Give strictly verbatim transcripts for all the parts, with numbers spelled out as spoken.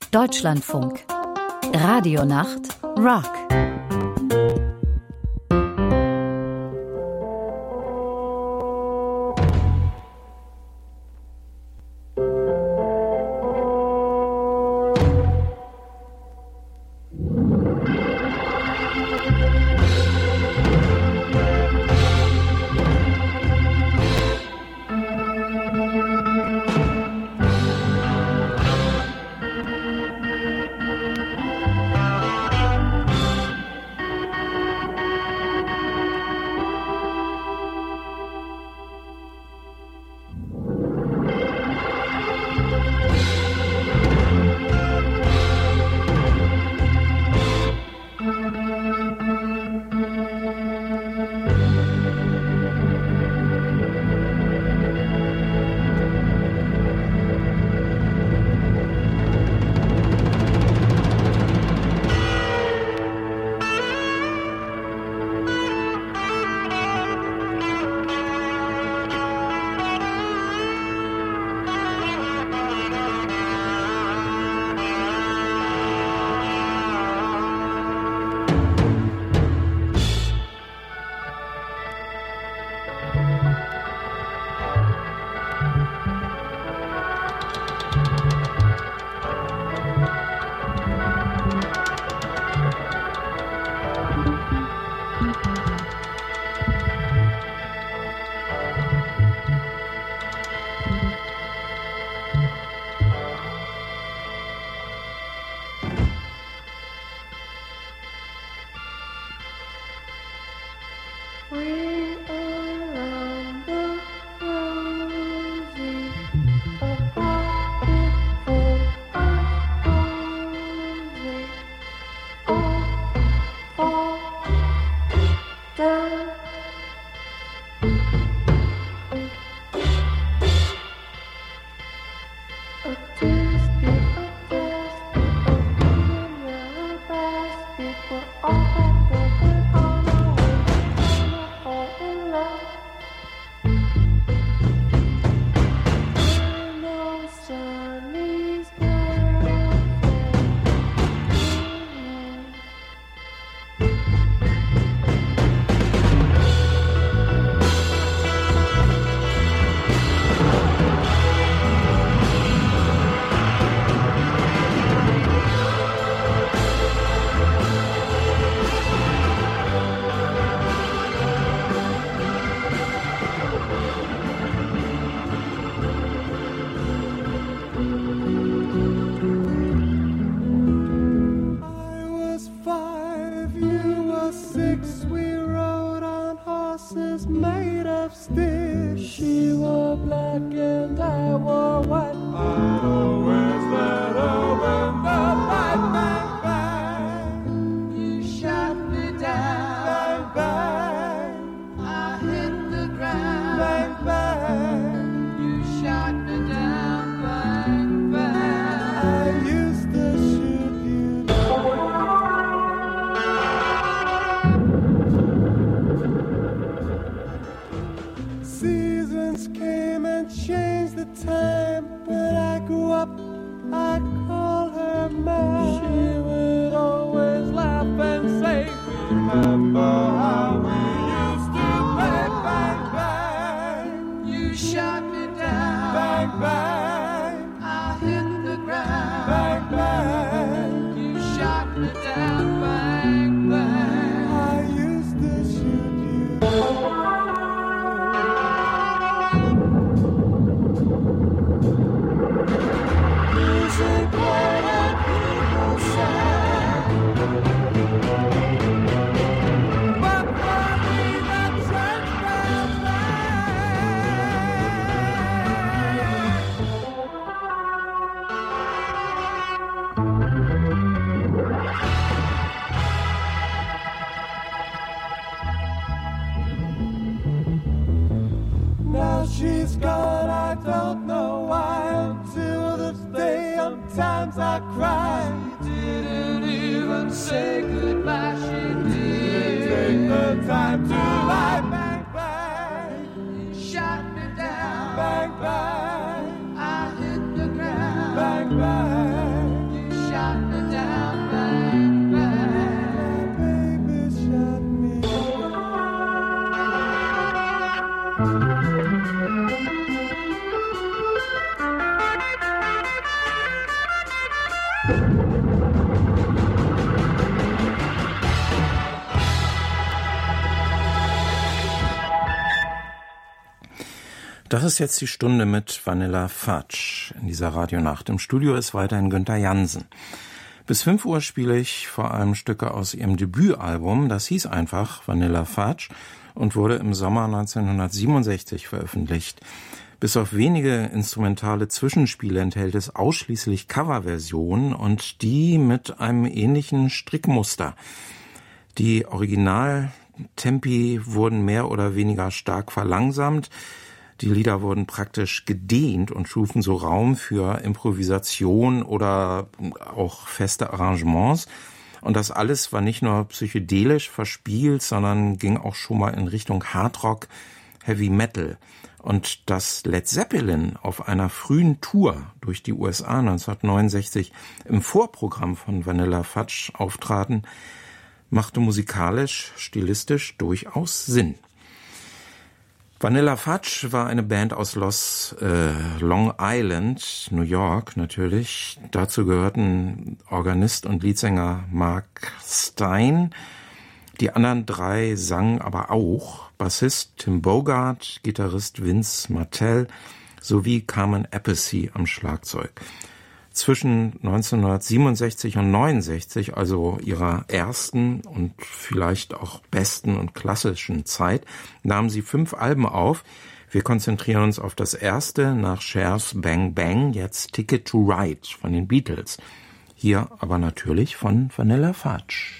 Deutschlandfunk. Radionacht Rock. Bang, bang, I hit the ground. Bang, bang, you Das ist jetzt die Stunde mit Vanilla Fudge in dieser Radionacht. Im Studio ist weiterhin Günther Jansen. Bis fünf Uhr spiele ich vor allem Stücke aus ihrem Debütalbum. Das hieß einfach Vanilla Fudge und wurde im Sommer neunzehnhundertsiebenundsechzig veröffentlicht. Bis auf wenige instrumentale Zwischenspiele enthält es ausschließlich Coverversionen und die mit einem ähnlichen Strickmuster. Die Originaltempi wurden mehr oder weniger stark verlangsamt. Die Lieder wurden praktisch gedehnt und schufen so Raum für Improvisation oder auch feste Arrangements. Und das alles war nicht nur psychedelisch verspielt, sondern ging auch schon mal in Richtung Hardrock, Heavy Metal. Und dass Led Zeppelin auf einer frühen Tour durch die U S A neunzehnhundertneunundsechzig im Vorprogramm von Vanilla Fudge auftraten, machte musikalisch, stilistisch durchaus Sinn. Vanilla Fudge war eine Band aus Los äh, Long Island, New York natürlich. Dazu gehörten Organist und Leadsänger Mark Stein. Die anderen drei sangen aber auch. Bassist Tim Bogart, Gitarrist Vince Martell sowie Carmen Appice am Schlagzeug. Zwischen neunzehnhundertsiebenundsechzig und neunundsechzig, also ihrer ersten und vielleicht auch besten und klassischen Zeit, nahmen sie fünf Alben auf. Wir konzentrieren uns auf das erste nach Cher's Bang Bang, jetzt Ticket to Ride von den Beatles. Hier aber natürlich von Vanilla Fudge.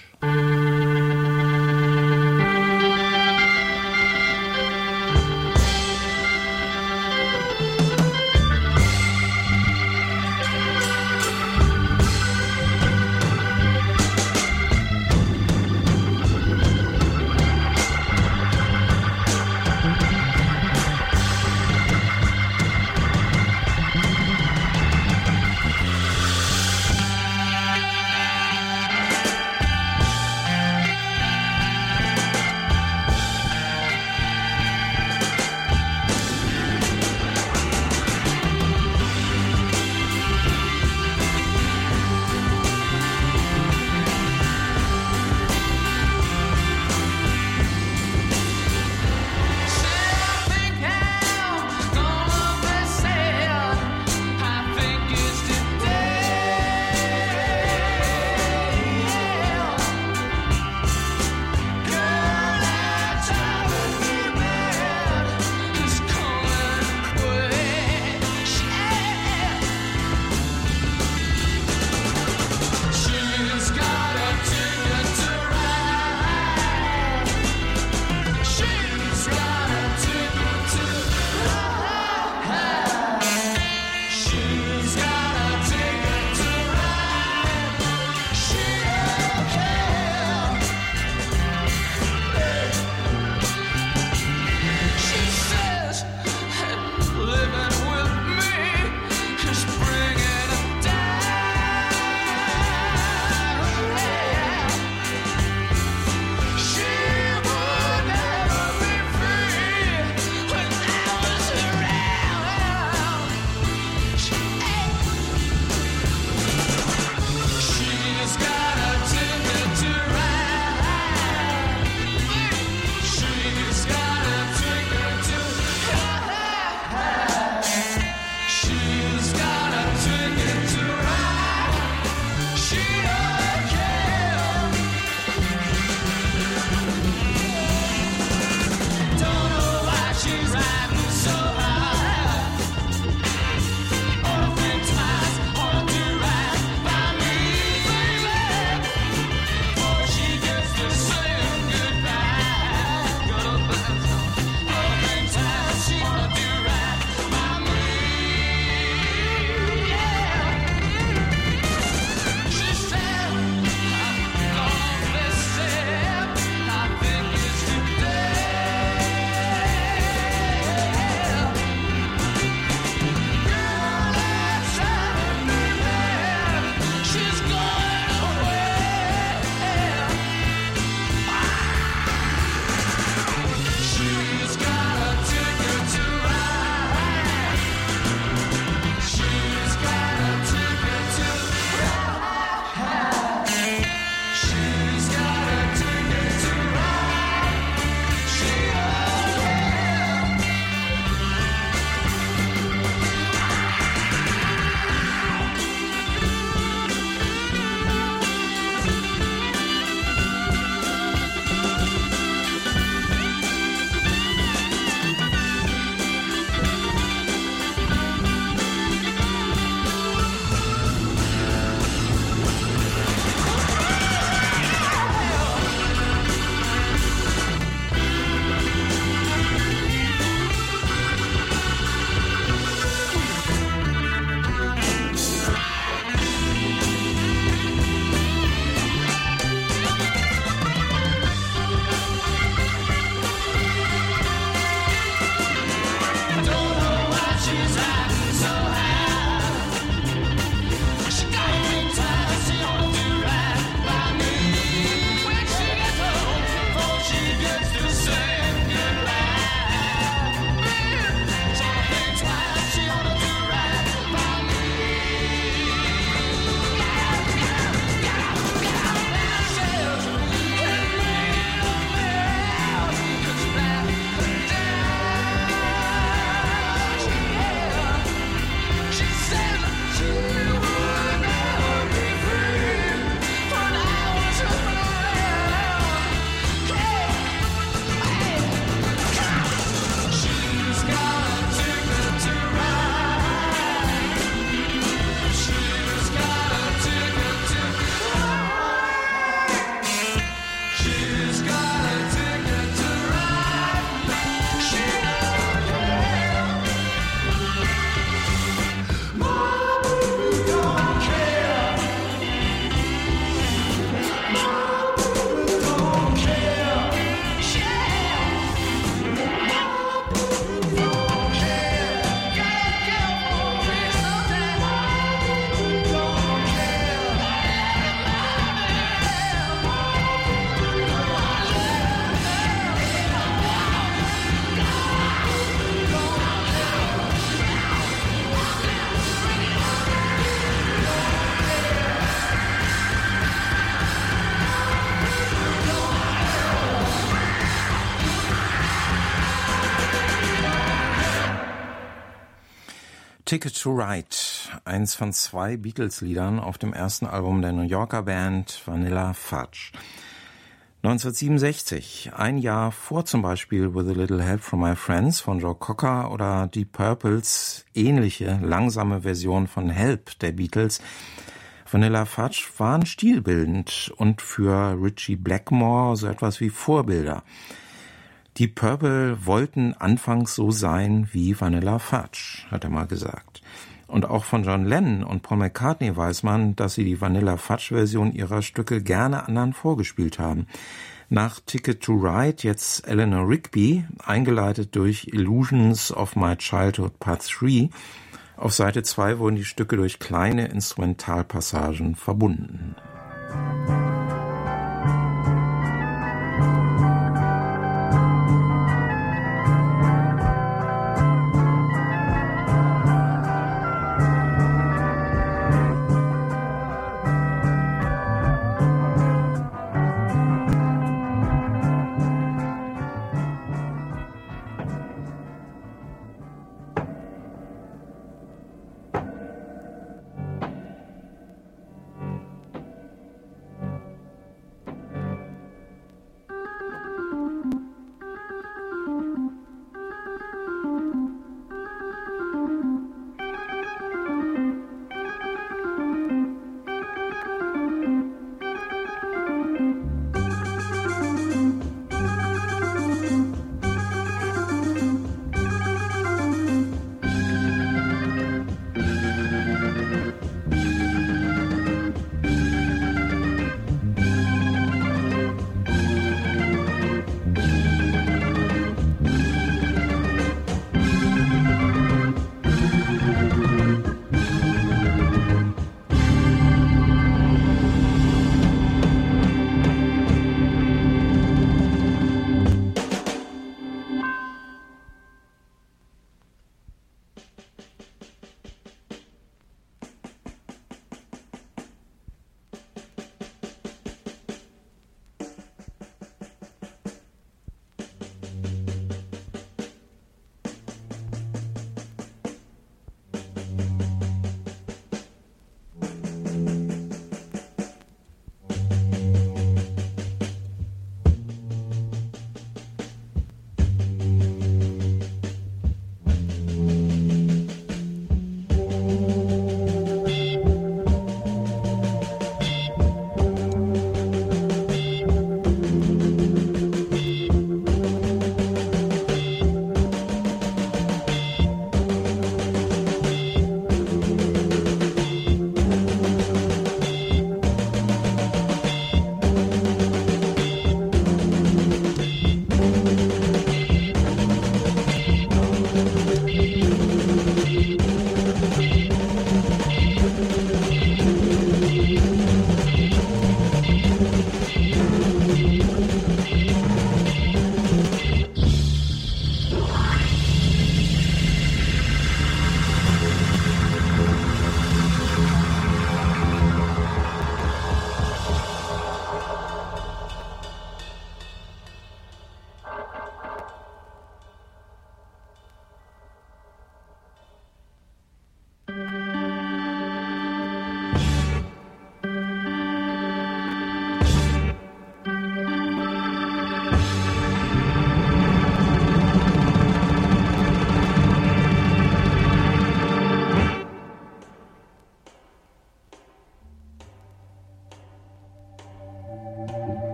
Ticket to Ride, eins von zwei Beatles-Liedern auf dem ersten Album der New Yorker Band Vanilla Fudge. neunzehnhundertsiebenundsechzig, ein Jahr vor zum Beispiel With a Little Help from My Friends von Joe Cocker oder Deep Purples ähnliche, langsame Version von Help der Beatles. Vanilla Fudge waren stilbildend und für Ritchie Blackmore so etwas wie Vorbilder. Deep Purple wollten anfangs so sein wie Vanilla Fudge, hat er mal gesagt. Und auch von John Lennon und Paul McCartney weiß man, dass sie die Vanilla Fudge-Version ihrer Stücke gerne anderen vorgespielt haben. Nach Ticket to Ride jetzt Eleanor Rigby, eingeleitet durch Illusions of My Childhood Part drei. Auf Seite zwei wurden die Stücke durch kleine Instrumentalpassagen verbunden.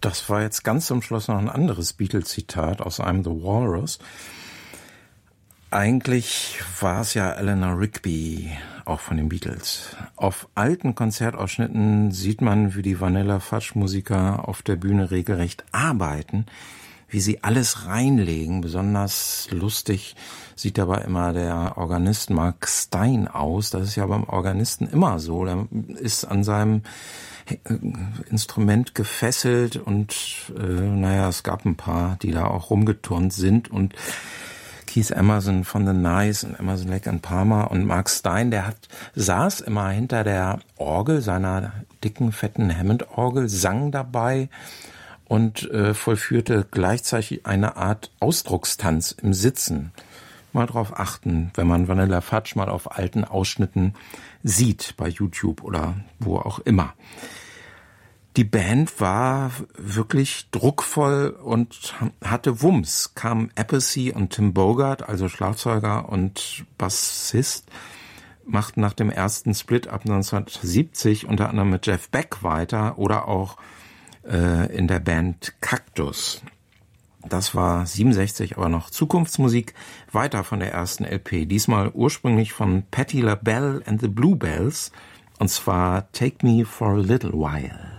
Das war jetzt ganz zum Schluss noch ein anderes Beatles-Zitat aus einem The Walrus. Eigentlich war es ja Eleanor Rigby, auch von den Beatles. Auf alten Konzertausschnitten sieht man, wie die Vanilla Fudge-Musiker auf der Bühne regelrecht arbeiten, wie sie alles reinlegen. Besonders lustig sieht dabei immer der Organist Mark Stein aus. Das ist ja beim Organisten immer so. Der ist an seinem Instrument gefesselt und äh, naja, es gab ein paar, die da auch rumgeturnt sind, und Keith Emerson von The Nice und Emerson, Lake and Palmer und Mark Stein, der hat saß immer hinter der Orgel, seiner dicken, fetten Hammond-Orgel, sang dabei und äh, vollführte gleichzeitig eine Art Ausdruckstanz im Sitzen. Mal drauf achten, wenn man Vanilla Fudge mal auf alten Ausschnitten sieht, bei YouTube oder wo auch immer. Die Band war wirklich druckvoll und hatte Wumms. Kamen Appice und Tim Bogart, also Schlagzeuger und Bassist, machten nach dem ersten Split ab neunzehnhundertsiebzig unter anderem mit Jeff Beck weiter oder auch äh, in der Band Cactus. Das war siebenundsechzig, aber noch Zukunftsmusik, weiter von der ersten L P. Diesmal ursprünglich von Patti LaBelle and the Bluebells, und zwar Take Me for a Little While.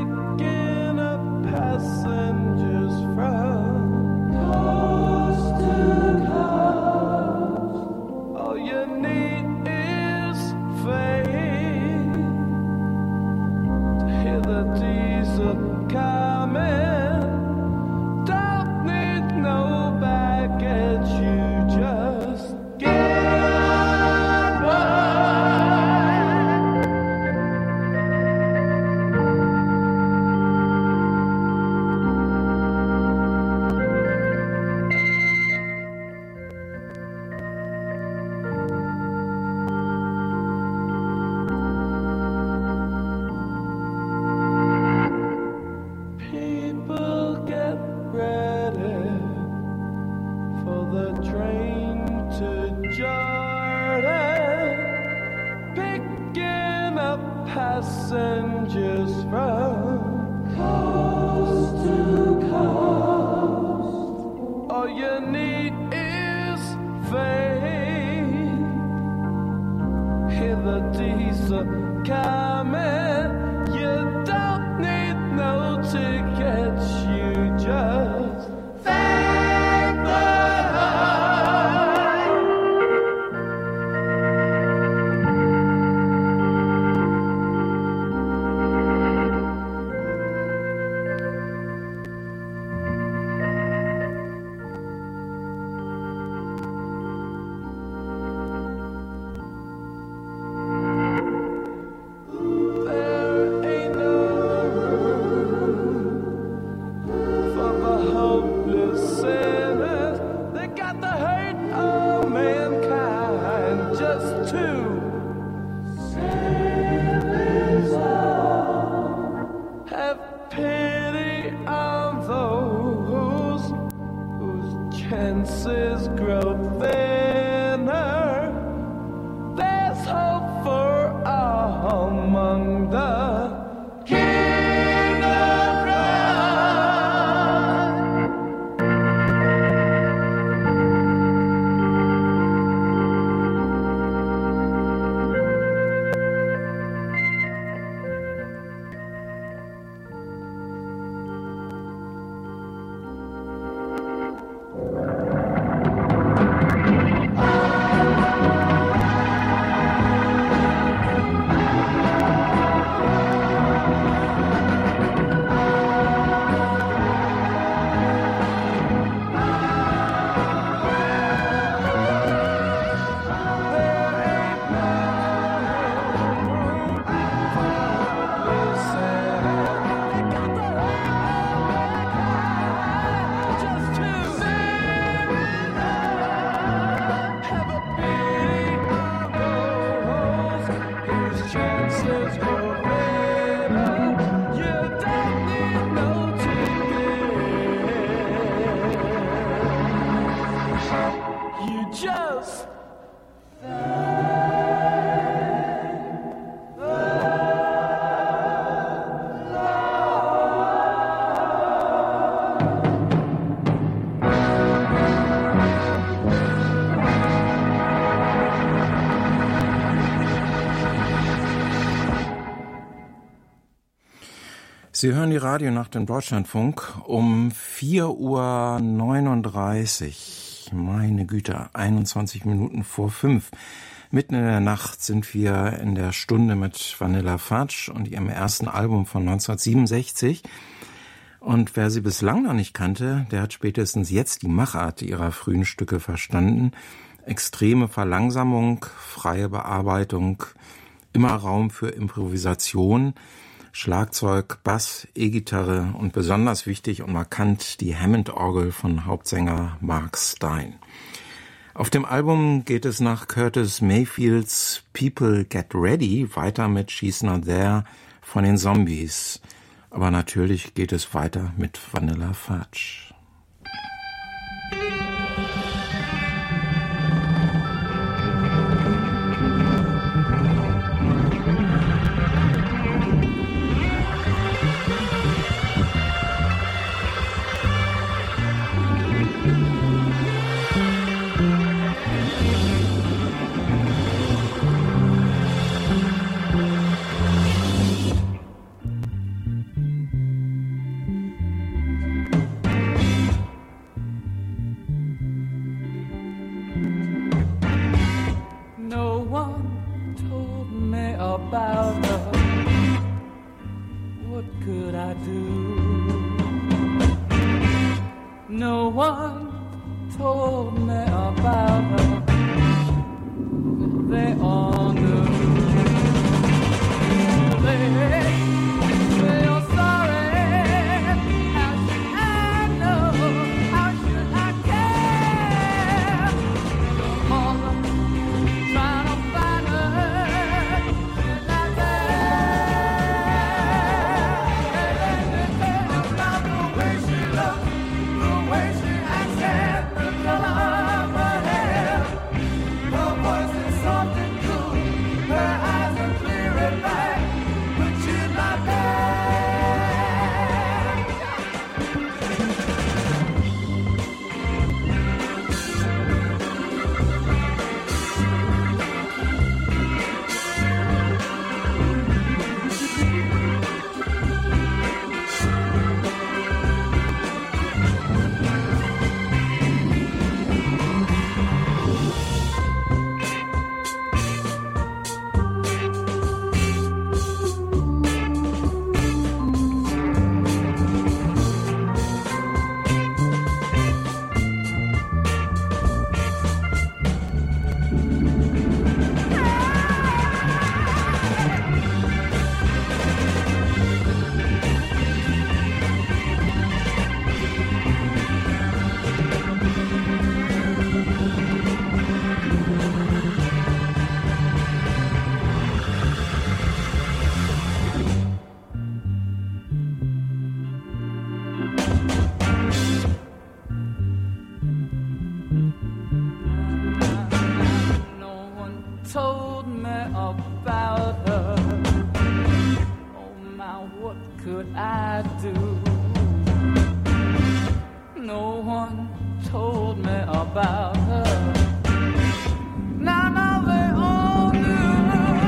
picking up passengers from coast to coast. All you need is faith to hear the diesel coming. Don't need no baggage, you just get one. People get ready for the train to Jordan, picking up passengers from coast to coast. All you need is faith. Hear the diesel coming. You don't need no tickets. You just thank the Lord. There ain't no room for the hopeless sinners. They got the hurt of mankind just to save his own. Have pity on those whose chances grow thinner. There's hope for all among the kingdom run. Just Sie hören die Radionacht im Deutschlandfunk um vier Uhr neununddreißig. Meine Güte, einundzwanzig Minuten vor fünf. Mitten in der Nacht sind wir in der Stunde mit Vanilla Fudge und ihrem ersten Album von neunzehnhundertsiebenundsechzig. Und wer sie bislang noch nicht kannte, der hat spätestens jetzt die Machart ihrer frühen Stücke verstanden. Extreme Verlangsamung, freie Bearbeitung, immer Raum für Improvisation, Schlagzeug, Bass, E-Gitarre und besonders wichtig und markant die Hammond-Orgel von Hauptsänger Mark Stein. Auf dem Album geht es nach Curtis Mayfields People Get Ready weiter mit She's Not There von den Zombies. Aber natürlich geht es weiter mit Vanilla Fudge. what could I do? No one told me about her. They all knew. They say you're sorry. How should I know? How should I care? Your mother trying to find her. She's not there. About the way she looks, the way she acts, and the color of her hair. Her voice is soft and cool. Her eyes are clear and bright, but she's not there. No one told me about her. Oh my, what could I do? No one told me about her. Now, now they all knew.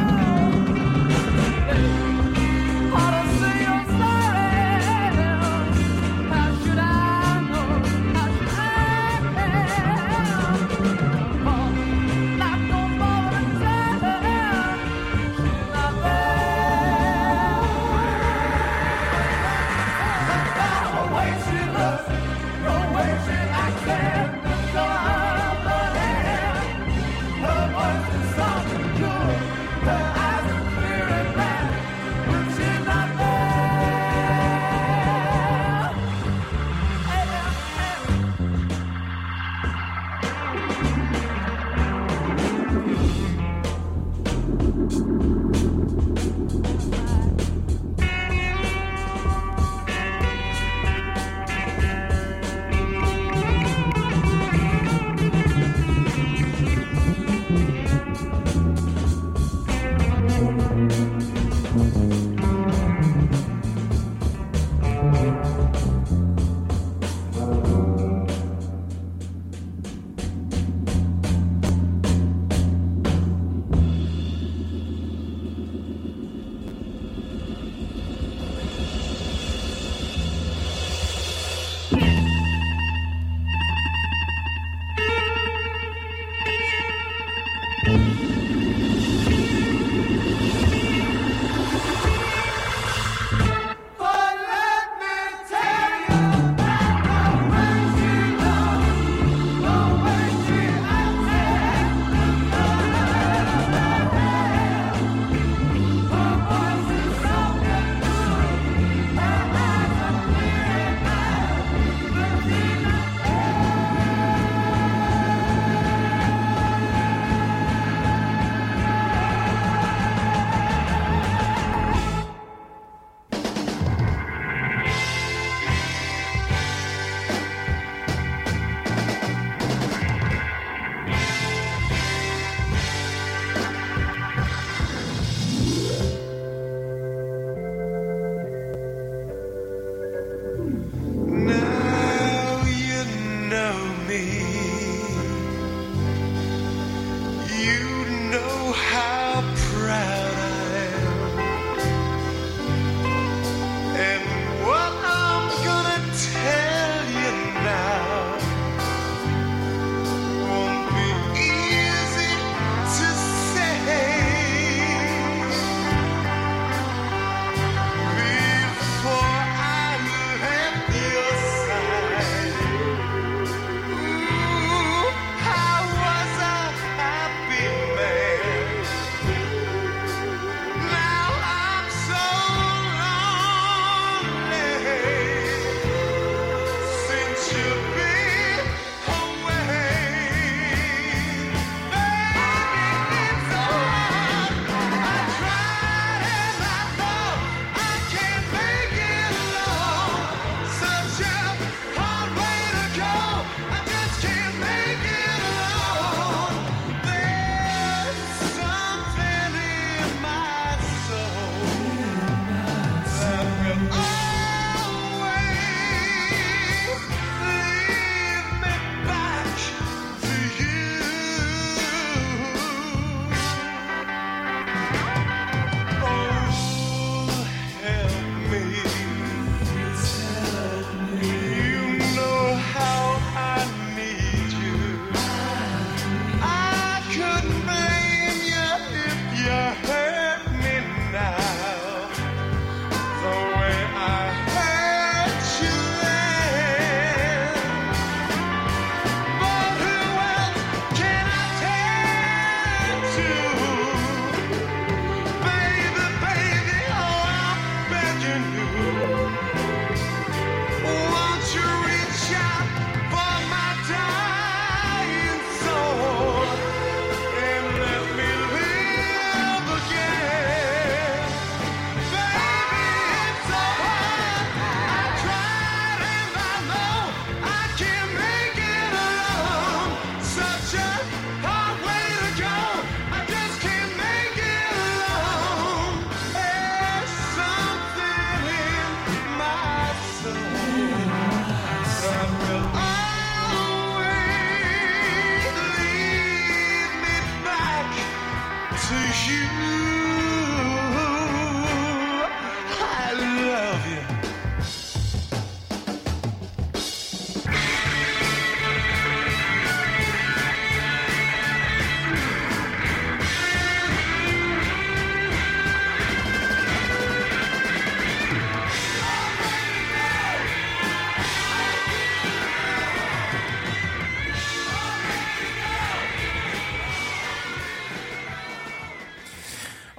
They ought to say you're sorry. How should I know? How should I care? Oh, not no more than tell. She's not there. The way she looks, the way she acts, and the color of her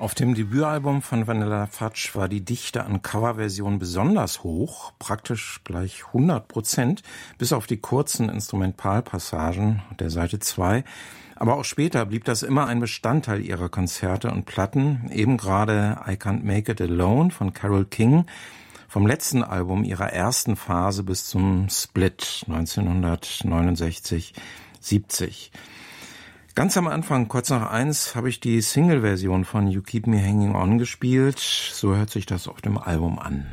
Auf dem Debütalbum von Vanilla Fudge war die Dichte an Coverversionen besonders hoch, praktisch gleich hundert Prozent, bis auf die kurzen Instrumentalpassagen der Seite zwei. Aber auch später blieb das immer ein Bestandteil ihrer Konzerte und Platten, eben gerade I Can't Make It Alone von Carole King, vom letzten Album ihrer ersten Phase bis zum Split neunzehnhundertneunundsechzig siebzig. Ganz am Anfang, kurz nach eins, habe ich die Single-Version von You Keep Me Hanging On gespielt. So hört sich das auf dem Album an.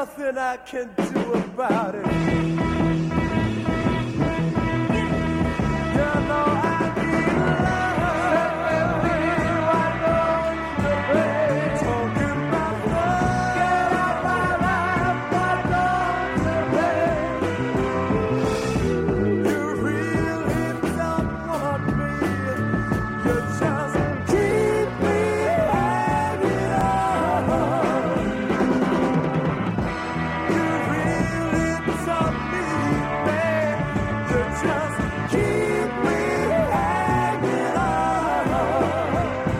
nothing I can do about it. You know I need love. I know the way. Talking about love. Get out my life. I know the way. You really don't want me. You just keep me hanging on. You really don't need me. You just keep me hanging on.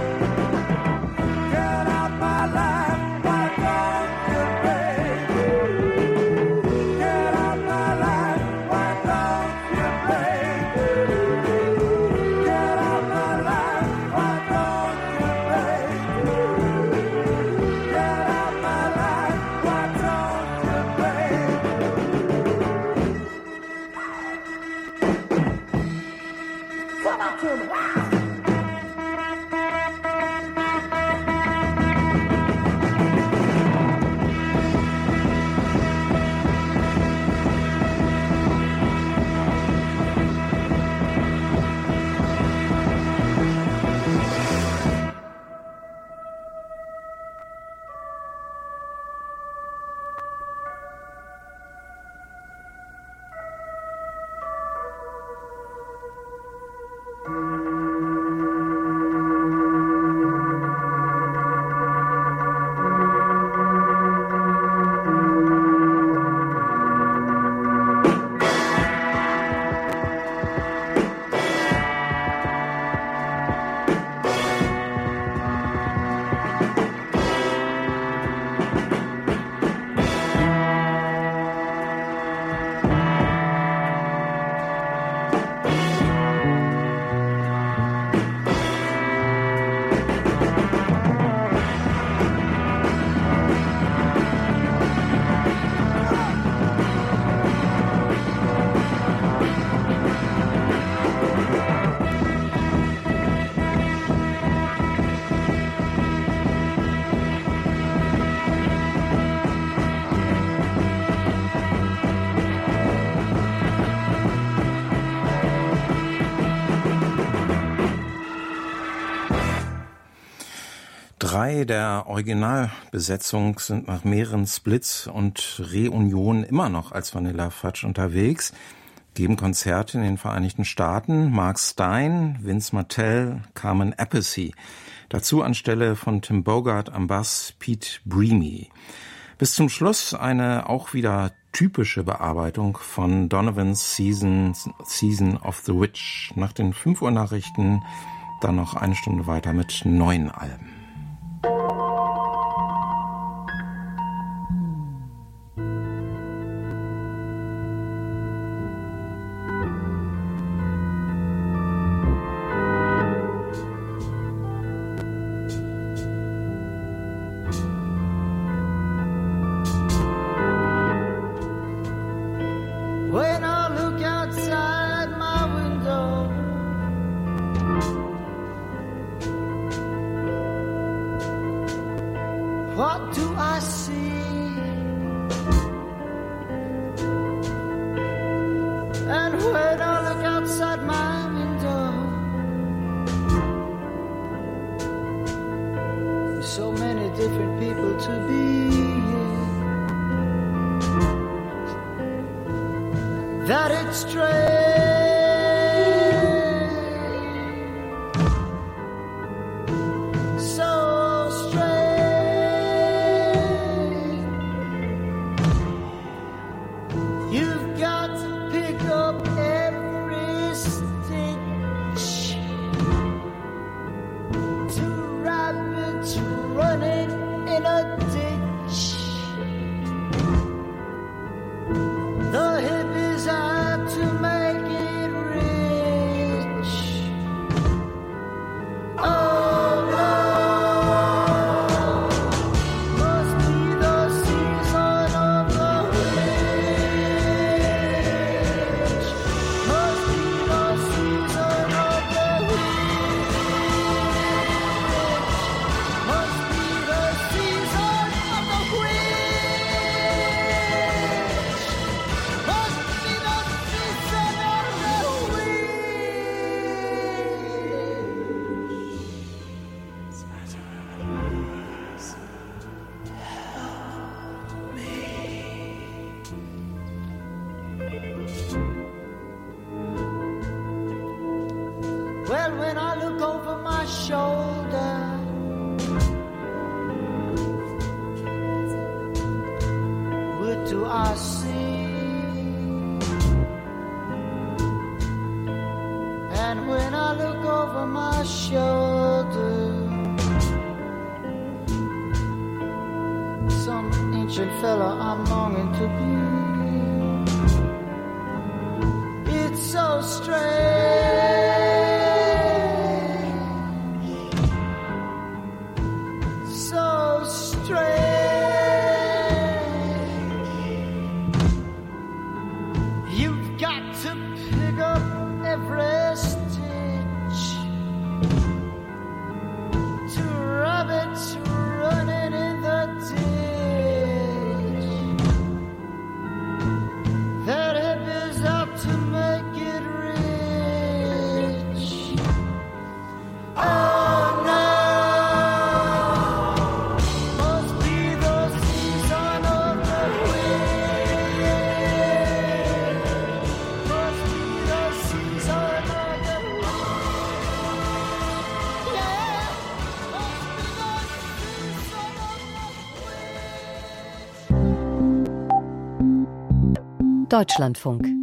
Get out my life, why don't you, baby? Get out my life, why don't you, baby? Get out my life, why don't you, baby? Get out my life, why don't you, baby? Come on to me. Drei der Originalbesetzung sind nach mehreren Splits und Reunionen immer noch als Vanilla Fudge unterwegs, geben Konzerte in den Vereinigten Staaten. Mark Stein, Vince Martell, Carmen Appice. Dazu anstelle von Tim Bogart am Bass Pete Bremy. Bis zum Schluss eine auch wieder typische Bearbeitung von Donovans Season, Season of the Witch. Nach den fünf Uhr Nachrichten dann noch eine Stunde weiter mit neuen Alben. When I look outside my window, what do I see? And when I look outside my window, there's so many different people to be. That it's strange, so strange. You've got to pick up every stitch. Two rabbits running in a ditch. The hippies are to make it my shoulder. Some ancient fella I'm longing to be. It's so strange, so strange. You've got to pick up every stitch to rabbits running in the ditch. That hippie's out to make it rich. Oh no, must be the season of the wind. Must be the season of the wind. Yeah, must be the season of the wind. Deutschlandfunk.